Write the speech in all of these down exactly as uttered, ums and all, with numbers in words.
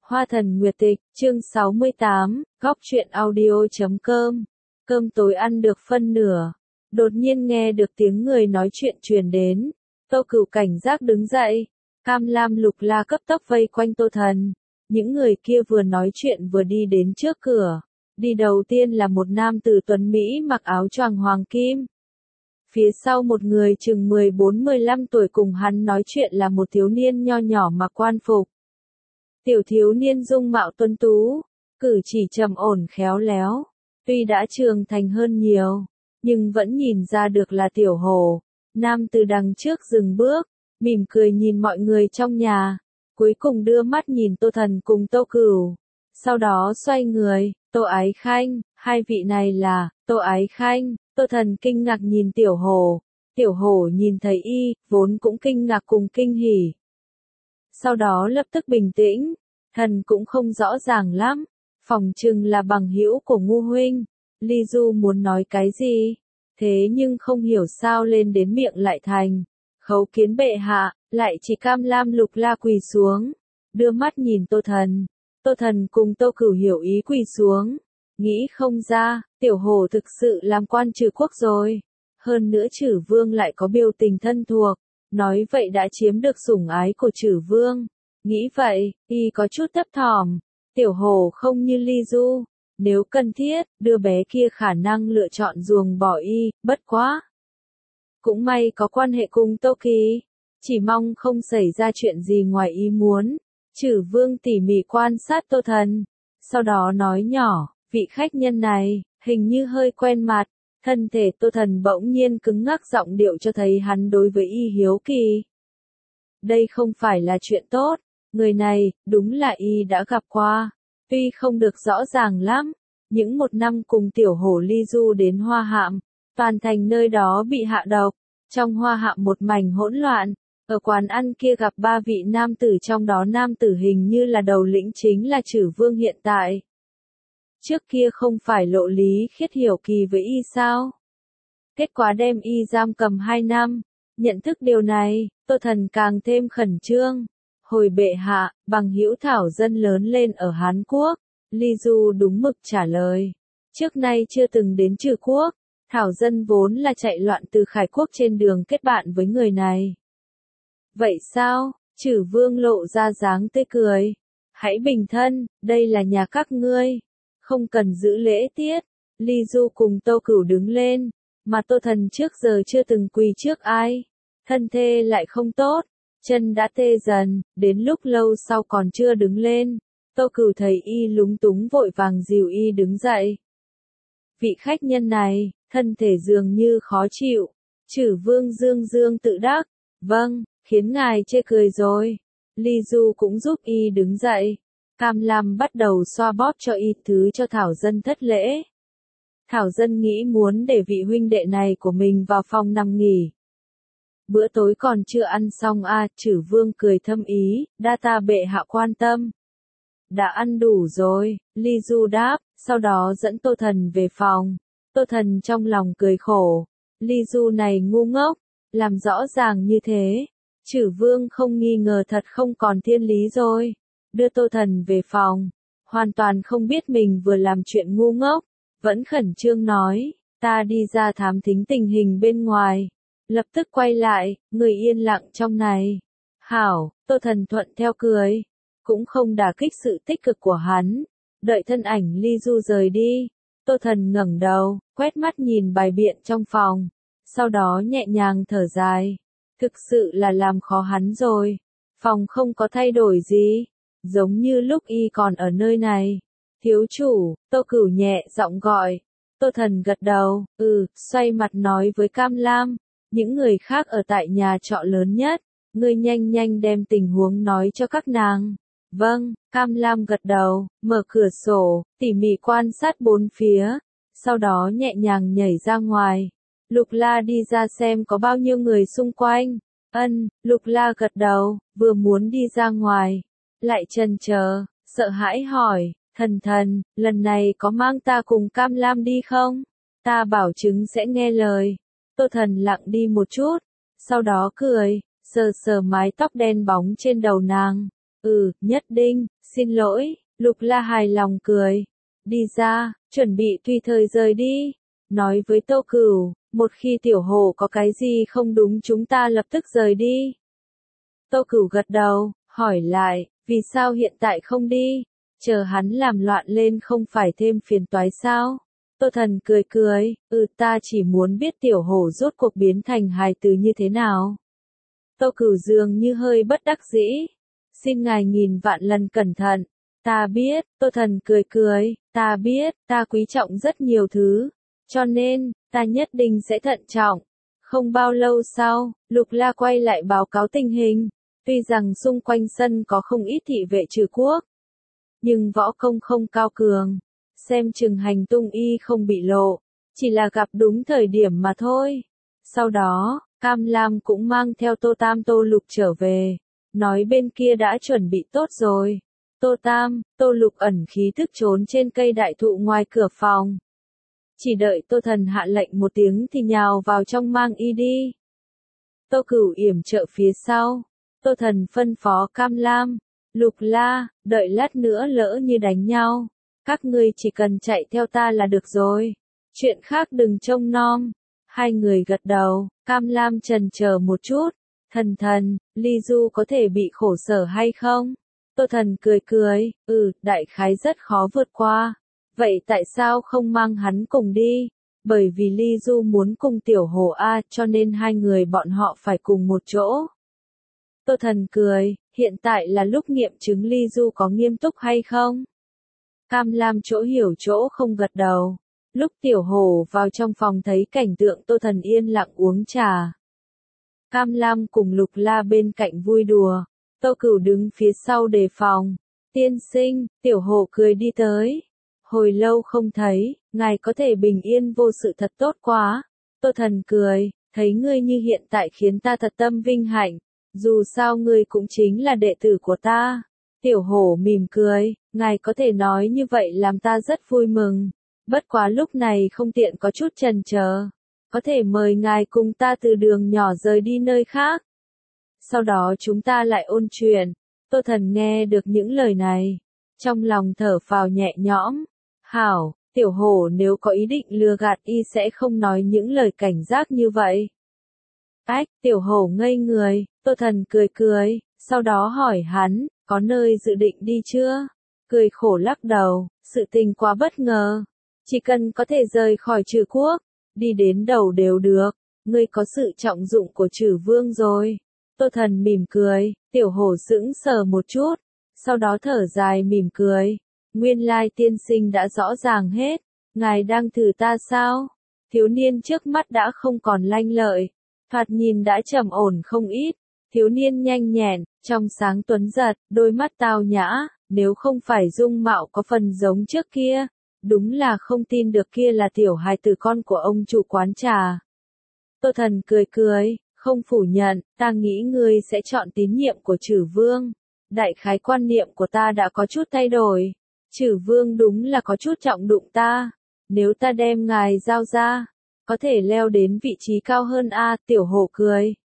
Hoa thần nguyệt tịch, chương sáu mươi tám, góc truyện audio chấm com. Cơm tối ăn được phân nửa. Đột nhiên nghe được tiếng người nói chuyện truyền đến. Tô Cửu cảnh giác đứng dậy. Cam Lam Lục La cấp tốc vây quanh Tô Thần. Những người kia vừa nói chuyện vừa đi đến trước cửa. Đi đầu tiên là một nam tử tuấn Mỹ mặc áo choàng hoàng kim. Phía sau một người chừng mười bốn mười lăm tuổi cùng hắn nói chuyện là một thiếu niên nho nhỏ mặc quan phục. Tiểu thiếu niên dung mạo tuấn tú, cử chỉ trầm ổn khéo léo, tuy đã trưởng thành hơn nhiều, nhưng vẫn nhìn ra được là tiểu hồ. Nam từ đằng trước dừng bước, mỉm cười nhìn mọi người trong nhà, cuối cùng đưa mắt nhìn Tô Thần cùng Tô Cửu. Sau đó xoay người, Tô Ái Khanh, hai vị này là, Tô Ái Khanh, Tô Thần kinh ngạc nhìn tiểu hồ. Tiểu hồ nhìn thấy y, vốn cũng kinh ngạc cùng kinh hỉ. Sau đó lập tức bình tĩnh, thần cũng không rõ ràng lắm, phòng chừng là bằng hữu của Ngu huynh. Ly Du muốn nói cái gì, thế nhưng không hiểu sao lên đến miệng lại thành, khấu kiến bệ hạ, lại chỉ Cam Lam Lục La quỳ xuống, đưa mắt nhìn Tô Thần. Tô Thần cùng Tô Cửu hiểu ý quỳ xuống, nghĩ không ra, tiểu hồ thực sự làm quan trừ quốc rồi, hơn nữa Trử Vương lại có biểu tình thân thuộc. Nói vậy đã chiếm được sủng ái của Trử Vương. Nghĩ vậy, y có chút thấp thỏm. Tiểu hồ không như Ly Du. Nếu cần thiết, đứa bé kia khả năng lựa chọn ruồng bỏ y, bất quá. Cũng may có quan hệ cùng Tô Kỳ. Chỉ mong không xảy ra chuyện gì ngoài ý muốn. Trử Vương tỉ mỉ quan sát Tô Thần. Sau đó nói nhỏ, vị khách nhân này, hình như hơi quen mặt. Thân thể Tô Thần bỗng nhiên cứng ngắc, giọng điệu cho thấy hắn đối với y hiếu kỳ. Đây không phải là chuyện tốt, người này, đúng là y đã gặp qua, tuy không được rõ ràng lắm. Những một năm cùng tiểu hổ Ly Du đến Hoa Hạm, toàn thành nơi đó bị hạ độc, trong Hoa Hạm một mảnh hỗn loạn. Ở quán ăn kia gặp ba vị nam tử, trong đó nam tử hình như là đầu lĩnh chính là Trử Vương hiện tại. Trước kia không phải Lộ Lý Khiết hiểu kỳ với y sao? Kết quả đem y giam cầm hai năm. Nhận thức điều này, Tô Thần càng thêm khẩn trương. Hồi bệ hạ, bằng hữu Thảo Dân lớn lên ở Hán Quốc. Ly Du đúng mực trả lời. Trước nay chưa từng đến Trừ Quốc. Thảo Dân vốn là chạy loạn từ Khải Quốc trên đường kết bạn với người này. Vậy sao? Trử Vương lộ ra dáng tươi cười. Hãy bình thân, đây là nhà các ngươi. Không cần giữ lễ tiết. Ly Du cùng Tô Cửu đứng lên, mà Tô Thần trước giờ chưa từng quỳ trước ai. Thân thể lại không tốt, chân đã tê dần, đến lúc lâu sau còn chưa đứng lên. Tô Cửu thấy y lúng túng vội vàng dìu y đứng dậy. Vị khách nhân này, thân thể dường như khó chịu. Trử Vương dương dương tự đắc, vâng, khiến ngài chê cười rồi. Ly Du cũng giúp y đứng dậy. Cam Lam bắt đầu xoa bóp cho y, thứ cho Thảo Dân thất lễ. Thảo Dân nghĩ muốn để vị huynh đệ này của mình vào phòng nằm nghỉ. Bữa tối còn chưa ăn xong à, Trử Vương cười thâm ý, đa ta bệ hạ quan tâm. Đã ăn đủ rồi, Ly Du đáp, sau đó dẫn Tô Thần về phòng. Tô Thần trong lòng cười khổ, Ly Du này ngu ngốc, làm rõ ràng như thế. Trử Vương không nghi ngờ thật không còn thiên lý rồi. Đưa Tô Thần về phòng, hoàn toàn không biết mình vừa làm chuyện ngu ngốc, vẫn khẩn trương nói, ta đi ra thám thính tình hình bên ngoài. Lập tức quay lại, người yên lặng trong này. Hảo, Tô Thần thuận theo cười, cũng không đả kích sự tích cực của hắn. Đợi thân ảnh Ly Du rời đi, Tô Thần ngẩng đầu, quét mắt nhìn bài biện trong phòng, sau đó nhẹ nhàng thở dài. Thực sự là làm khó hắn rồi. Phòng không có thay đổi gì, giống như lúc y còn ở nơi này. Thiếu chủ, Tô Cửu nhẹ giọng gọi. Tô Thần gật đầu, ừ, xoay mặt nói với Cam Lam. Những người khác ở tại nhà trọ lớn nhất, ngươi nhanh nhanh đem tình huống nói cho các nàng. Vâng, Cam Lam gật đầu, mở cửa sổ, tỉ mỉ quan sát bốn phía, sau đó nhẹ nhàng nhảy ra ngoài. Lục La đi ra xem có bao nhiêu người xung quanh. Ân, Lục La gật đầu, vừa muốn đi ra ngoài, lại chần chờ, sợ hãi hỏi, Thần Thần, lần này có mang ta cùng Cam Lam đi không? Ta bảo chứng sẽ nghe lời. Tô Thần lặng đi một chút, sau đó cười, sờ sờ mái tóc đen bóng trên đầu nàng. Ừ, nhất định, Xin lỗi, Lục La hài lòng cười. Đi ra, chuẩn bị tùy thời rời đi. Nói với Tô Cửu, một khi Tiểu Hổ có cái gì không đúng chúng ta lập tức rời đi. Tô Cửu gật đầu, hỏi lại, vì sao hiện tại không đi? Chờ hắn làm loạn lên không phải thêm phiền toái sao? Tô Thần cười cười, ừ ta chỉ muốn biết Tiểu Hổ rốt cuộc biến thành hài tử như thế nào. Tô Cửu dường như hơi bất đắc dĩ. Xin ngài nghìn vạn lần cẩn thận. Ta biết, Tô Thần cười cười, ta biết, ta quý trọng rất nhiều thứ. Cho nên, ta nhất định sẽ thận trọng. Không bao lâu sau, Lục La quay lại báo cáo tình hình. Tuy rằng xung quanh sân có không ít thị vệ trừ quốc, nhưng võ công không cao cường. Xem chừng hành tung y không bị lộ, chỉ là gặp đúng thời điểm mà thôi. Sau đó, Cam Lam cũng mang theo Tô Tam Tô Lục trở về, nói bên kia đã chuẩn bị tốt rồi. Tô Tam, Tô Lục ẩn khí thức trốn trên cây đại thụ ngoài cửa phòng. Chỉ đợi Tô Thần hạ lệnh một tiếng thì nhào vào trong mang y đi. Tô Cửu yểm trợ phía sau. Tô Thần phân phó Cam Lam, Lục La, đợi lát nữa lỡ như đánh nhau. Các ngươi chỉ cần chạy theo ta là được rồi. Chuyện khác đừng trông nom. Hai người gật đầu, Cam Lam chần chờ một chút. Thần thần, Ly Du có thể bị khổ sở hay không? Tô Thần cười cười, ừ, đại khái rất khó vượt qua. Vậy tại sao không mang hắn cùng đi? Bởi vì Ly Du muốn cùng Tiểu Hổ A cho nên hai người bọn họ phải cùng một chỗ. Tô Thần cười, hiện tại là lúc nghiệm chứng Ly Du có nghiêm túc hay không? Cam Lam chỗ hiểu chỗ không gật đầu. Lúc Tiểu Hổ vào trong phòng thấy cảnh tượng Tô Thần yên lặng uống trà. Cam Lam cùng Lục La bên cạnh vui đùa. Tô Cửu đứng phía sau đề phòng. Tiên sinh, Tiểu Hổ cười đi tới. Hồi lâu không thấy, ngài có thể bình yên vô sự thật tốt quá. Tô Thần cười, thấy ngươi như hiện tại khiến ta thật tâm vinh hạnh. Dù sao ngươi cũng chính là đệ tử của ta. Tiểu Hổ mỉm cười, ngài có thể nói như vậy làm ta rất vui mừng. Bất quá lúc này không tiện có chút chần chờ. Có thể mời ngài cùng ta từ đường nhỏ rời đi nơi khác. Sau đó chúng ta lại ôn chuyện. Tô Thần nghe được những lời này. Trong lòng thở phào nhẹ nhõm. Hảo, Tiểu Hổ nếu có ý định lừa gạt y sẽ không nói những lời cảnh giác như vậy. Ách, Tiểu Hổ ngây người, Tô Thần cười cười, sau đó hỏi hắn, có nơi dự định đi chưa? Cười khổ lắc đầu, sự tình quá bất ngờ. Chỉ cần có thể rời khỏi Trừ Quốc, đi đến đầu đều được, ngươi có sự trọng dụng của Trừ Vương rồi. Tô Thần mỉm cười, Tiểu Hổ sững sờ một chút, sau đó thở dài mỉm cười. Nguyên lai tiên sinh đã rõ ràng hết, ngài đang thử ta sao? Thiếu niên trước mắt đã không còn lanh lợi, thoạt nhìn đã trầm ổn không ít. Thiếu niên nhanh nhẹn, trong sáng tuấn giật, đôi mắt tao nhã, nếu không phải dung mạo có phần giống trước kia, đúng là không tin được kia là tiểu hài tử con của ông chủ quán trà. Tô Thần cười cười, không phủ nhận, ta nghĩ ngươi sẽ chọn tín nhiệm của Trừ Vương. Đại khái quan niệm của ta đã có chút thay đổi. Trừ Vương đúng là có chút trọng đụng ta. Nếu ta đem ngài giao ra, có thể leo đến vị trí cao hơn a. Tiểu Hổ cười.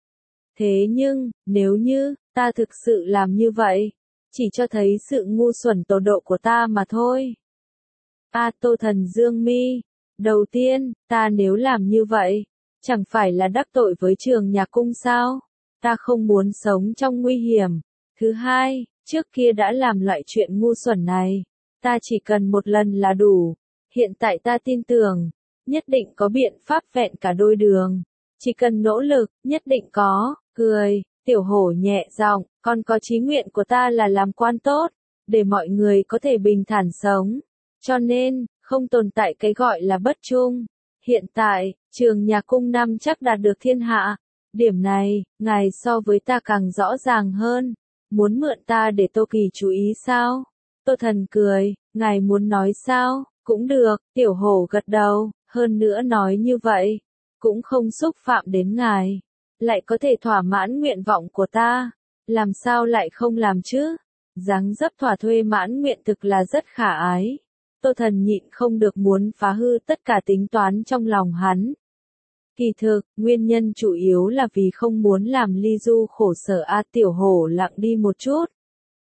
Thế nhưng, nếu như, ta thực sự làm như vậy, chỉ cho thấy sự ngu xuẩn tột độ của ta mà thôi. A. Tô Thần dương mi. Đầu tiên, ta nếu làm như vậy, chẳng phải là đắc tội với Trường Nhạc Cung sao? Ta không muốn sống trong nguy hiểm. Thứ hai, trước kia đã làm loại chuyện ngu xuẩn này, ta chỉ cần một lần là đủ. Hiện tại ta tin tưởng, nhất định có biện pháp vẹn cả đôi đường. Chỉ cần nỗ lực, nhất định có. Cười, Tiểu Hổ nhẹ giọng, còn có chí nguyện của ta là làm quan tốt, để mọi người có thể bình thản sống. Cho nên, không tồn tại cái gọi là bất trung. Hiện tại, Trường Nhạc Cung năm chắc đạt được thiên hạ. Điểm này, ngài so với ta càng rõ ràng hơn. Muốn mượn ta để Tô Kỳ chú ý sao? Tô Thần cười, ngài muốn nói sao? Cũng được, Tiểu Hổ gật đầu, hơn nữa nói như vậy, cũng không xúc phạm đến ngài. Lại có thể thỏa mãn nguyện vọng của ta. Làm sao lại không làm chứ? Dáng dấp thỏa thuê mãn nguyện thực là rất khả ái. Tô Thần nhịn không được muốn phá hư tất cả tính toán trong lòng hắn. Kỳ thực, nguyên nhân chủ yếu là vì không muốn làm Ly Du khổ sở. A. Tiểu Hổ lặng đi một chút.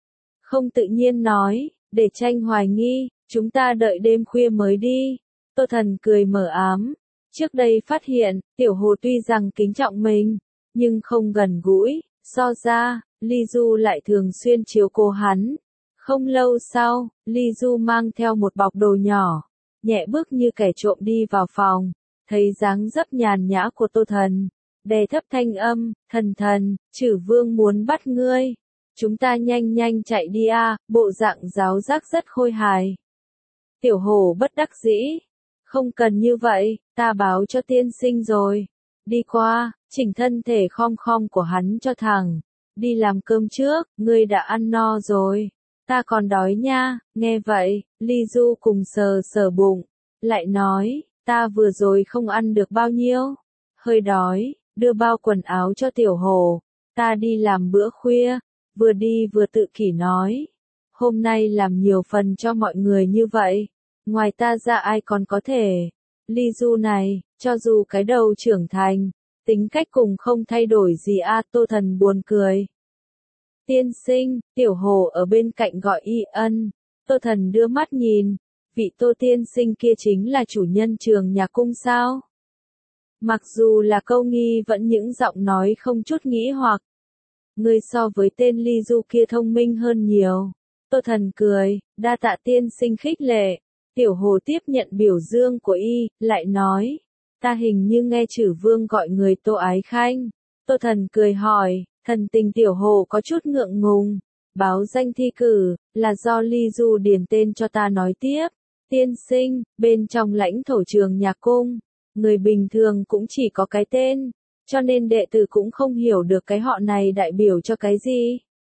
không tự nhiên nói, để tranh hoài nghi, chúng ta đợi đêm khuya mới đi. Tô Thần cười mờ ám, trước đây phát hiện, Tiểu Hồ tuy rằng kính trọng mình, nhưng không gần gũi, so ra, Ly Du lại thường xuyên chiếu cố hắn. Không lâu sau, Ly Du mang theo một bọc đồ nhỏ, nhẹ bước như kẻ trộm đi vào phòng, thấy dáng dấp nhàn nhã của Tô Thần, đè thấp thanh âm, thần thần, Chử Vương muốn bắt ngươi. Chúng ta nhanh nhanh chạy đi a, bộ dạng giáo giác rất khôi hài. Tiểu Hồ bất đắc dĩ, không cần như vậy, ta báo cho tiên sinh rồi. Đi qua, chỉnh thân thể khom khom của hắn cho thẳng. Đi làm cơm trước, ngươi đã ăn no rồi. Ta còn đói nha, nghe vậy, Ly Du cùng sờ sờ bụng, lại nói, ta vừa rồi không ăn được bao nhiêu. Hơi đói, đưa bao quần áo cho Tiểu Hồ, ta đi làm bữa khuya, vừa đi vừa tự kỷ nói. Hôm nay làm nhiều phần cho mọi người như vậy, ngoài ta ra ai còn có thể. Ly Du này, cho dù cái đầu trưởng thành, tính cách cùng không thay đổi gì a. Tô Thần buồn cười. Tiên sinh, Tiểu Hồ ở bên cạnh gọi y ân. Tô Thần đưa mắt nhìn, vị Tô tiên sinh kia chính là chủ nhân Trường Nhạc Cung sao? Mặc dù là câu nghi vẫn những giọng nói không chút nghĩ hoặc. Ngươi so với tên Ly Du kia thông minh hơn nhiều. Tô Thần cười, đa tạ tiên sinh khích lệ. Tiểu Hồ tiếp nhận biểu dương của y, lại nói, ta hình như nghe Chử Vương gọi người Tô Ái Khanh. Tô Thần cười hỏi, thần tình Tiểu Hồ có chút ngượng ngùng. Báo danh thi cử, là do Ly Du điền tên cho ta nói tiếp. Tiên sinh, bên trong lãnh thổ Trường Nhạc Cung, người bình thường cũng chỉ có cái tên, cho nên đệ tử cũng không hiểu được cái họ này đại biểu cho cái gì.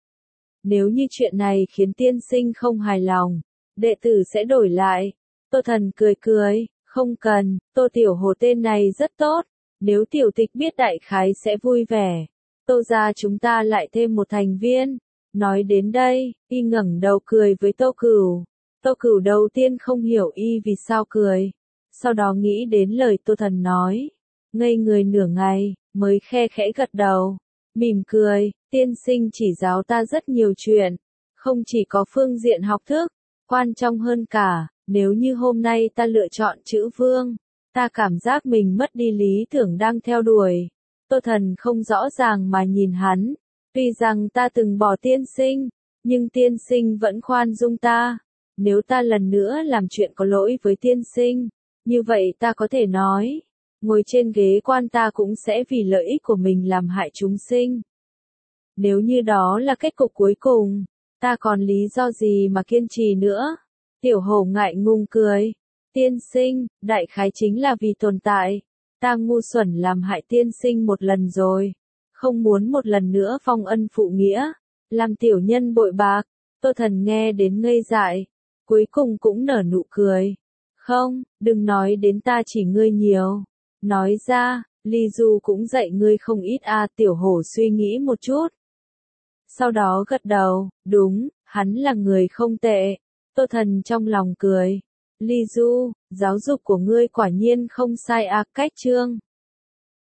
Nếu như chuyện này khiến tiên sinh không hài lòng, đệ tử sẽ đổi lại. Tô Thần cười cười, không cần, Tô Tiểu Hồ tên này rất tốt, nếu tiểu tịch biết đại khái sẽ vui vẻ. Tô gia chúng ta lại thêm một thành viên. Nói đến đây, y ngẩng đầu cười với Tô Cửu. Tô Cửu đầu tiên không hiểu y vì sao cười, sau đó nghĩ đến lời Tô Thần nói, ngây người nửa ngày, mới khe khẽ gật đầu, mỉm cười, tiên sinh chỉ giáo ta rất nhiều chuyện, không chỉ có phương diện học thức, quan trọng hơn cả, nếu như hôm nay ta lựa chọn chữ Vương, ta cảm giác mình mất đi lý tưởng đang theo đuổi. Tô Thần không rõ ràng mà nhìn hắn, tuy rằng ta từng bỏ tiên sinh, nhưng tiên sinh vẫn khoan dung ta. Nếu ta lần nữa làm chuyện có lỗi với tiên sinh, như vậy ta có thể nói, ngồi trên ghế quan ta cũng sẽ vì lợi ích của mình làm hại chúng sinh. Nếu như đó là kết cục cuối cùng, ta còn lý do gì mà kiên trì nữa? Tiểu Hồ ngại ngùng cười, tiên sinh, đại khái chính là vì tồn tại, ta ngu xuẩn làm hại tiên sinh một lần rồi, không muốn một lần nữa phong ân phụ nghĩa, làm tiểu nhân bội bạc. Tô Thần nghe đến ngây dại, cuối cùng cũng nở nụ cười. Không, đừng nói đến ta chỉ ngươi nhiều. Nói ra, Ly Du cũng dạy ngươi không ít a. Tiểu Hổ suy nghĩ một chút, sau đó gật đầu, đúng, hắn là người không tệ. Tô Thần trong lòng cười. Ly Du, giáo dục của ngươi quả nhiên không sai a. Cách chương